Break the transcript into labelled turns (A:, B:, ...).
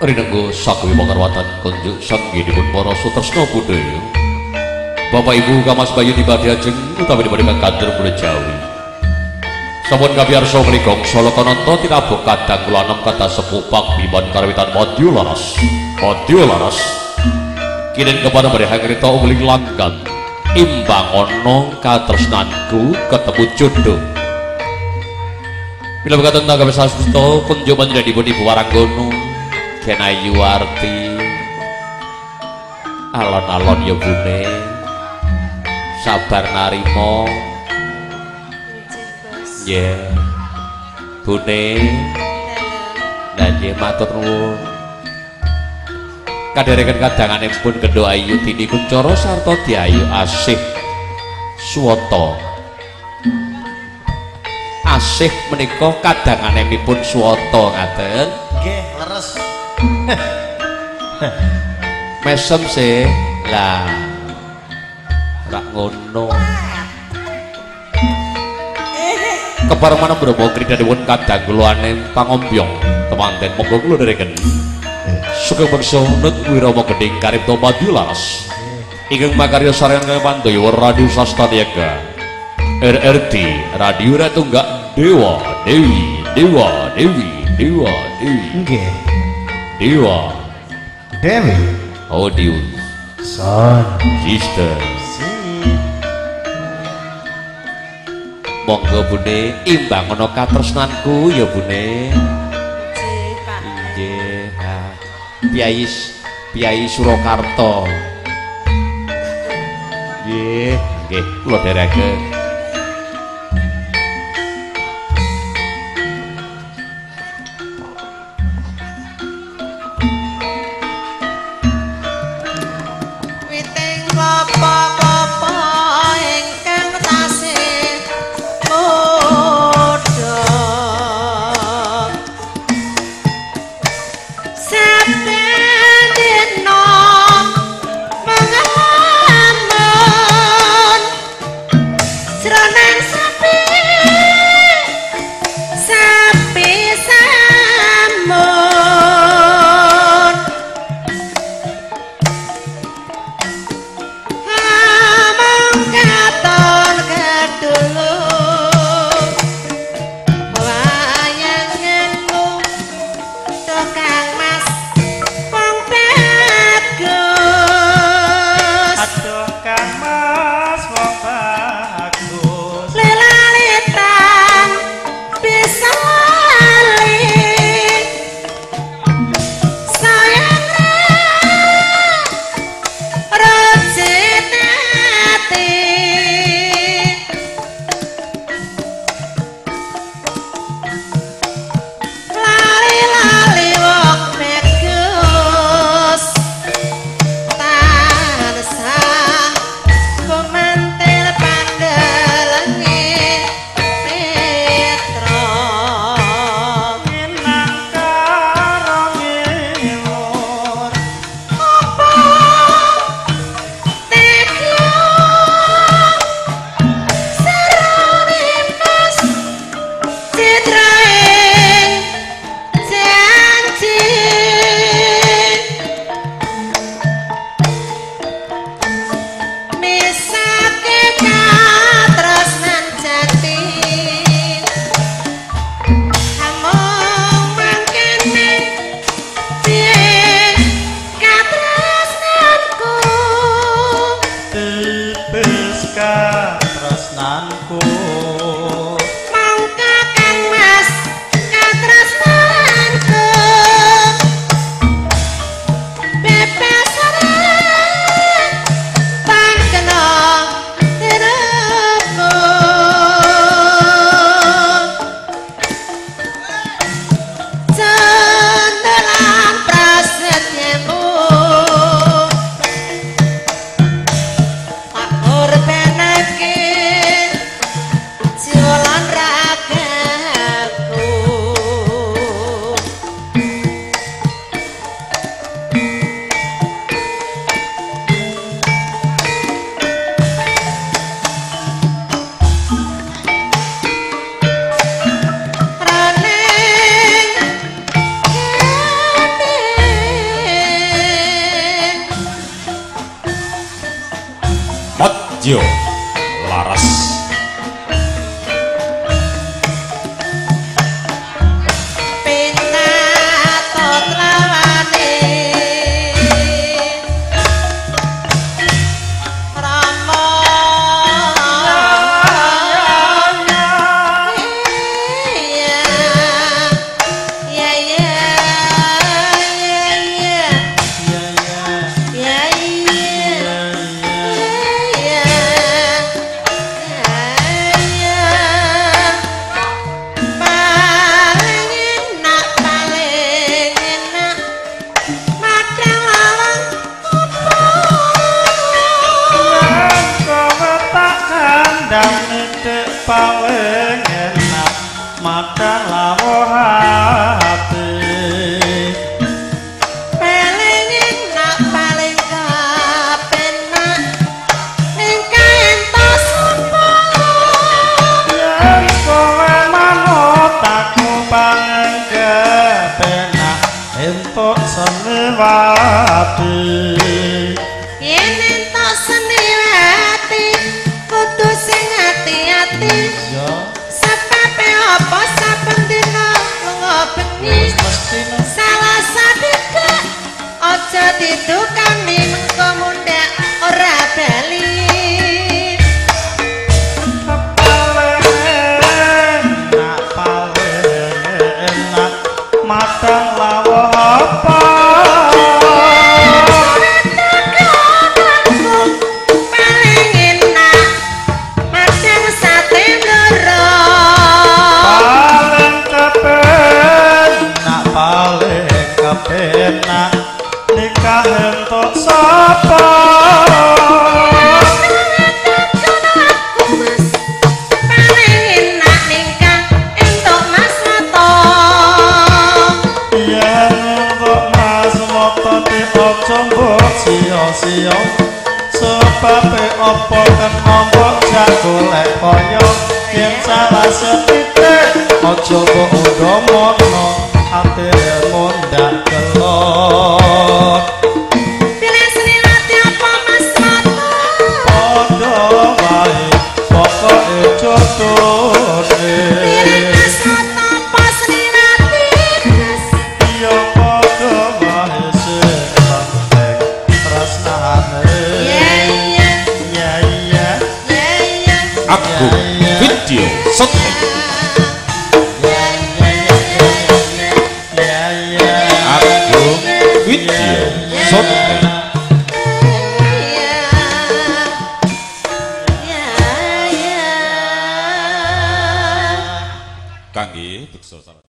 A: Rinenggo sakuwi pangarwatan konjuk sanggihipun para sutresna budaya. Bapak Ibu Kamas Bayu dibadhe ajeng utawi dibadhe kandur Pulau Jawi. Sampun kabiyarsa menika sala kananta tinabuk kadang kula enem kata sepuh pagbiman karawitan Madya Laras. Madya Laras. Kinen kepada badhe hagrita uling langkang imbang ana katresnanku ketemu jodoh. Bila berkata tentang kabeh sastra kunjuk panjenenganipun Ibu Waranggono Kenayu Arti alon-alon ya bune sabar narimo ya bune dan ya matur nuwun kadhereken kadanganipun Gendho Ayu Dini Kuncoro sarta Diayu Asih Swata Asih menika kadanganipun Swata ngaten
B: nggih leres.
A: mesem sih lah rak ngono kepareng manah Bromo kridhanipun kadang kulaning pangombyong temanten monggo kula dereken sugeng bangsa nut wirama gedhing karipta Madya Laras ingkang makarya sarengan kaliyan Pandhawa Radio Sastaniaga RRT Radio Ratunggak Dewa Dewi Dewa Dewi Dewa Dewi
B: Nggih.
A: Dewa
B: Dewi.
A: Audio
B: Son.
A: Sister
B: Si.
A: monggo bune imbang ana katresnanku ya bune
C: Nggih, Pak.
A: nggih Piyayi Surakarta nggih nggih kula dereken
C: Witing klapa-klapa ingkang tasih mudha. Saben dina mangamun jroning sapi samun. Amang katon kedulur wayang ngelu tukang mas wong bagus
B: Aduh Kang Mas wong bagus.
C: lelalitan bisa lali sayang rajin hati lali-lali wong bagus tansah kumantil pandelengi Petra
B: Minang karo ngilur.
C: apa tega serone mas citraing janji misake katresnan jati amung mangkene piye katresnanku
B: Tepes katresnanku.
C: mangka kang mas katresnanku bebas tan kena diriku cendelan prasetyamu tak korbanake
A: waras.
B: paling enak makan lawuh hati
C: paling enak paling kepenak engka entos sapa
B: yen kowe manut aku paling kepenak entuk seniwati
C: yen entos seniwati kudu sing ati-ati sepape apa saben dina lunga bengi salah sadeke aja didukani mengko mundhak ora bali
B: paling enak makan lawuh apa enak nikah entuk sapa
C: paling enak nikah entuk Mas Moto
B: yen entuk Mas Moto aja mbok sia-sia sebabe apa kena mbok jak golek kaya yen salah setitik aja mbok ndomono ate mondak kelot
C: pilih senilati apa Mas Moto
B: padha wae pokoke jodone
C: pilih Mas Moto apa senilati Mas
B: ya padha wae sing penting tresnane ya
A: Aku video setting. Aku video setting. Kangge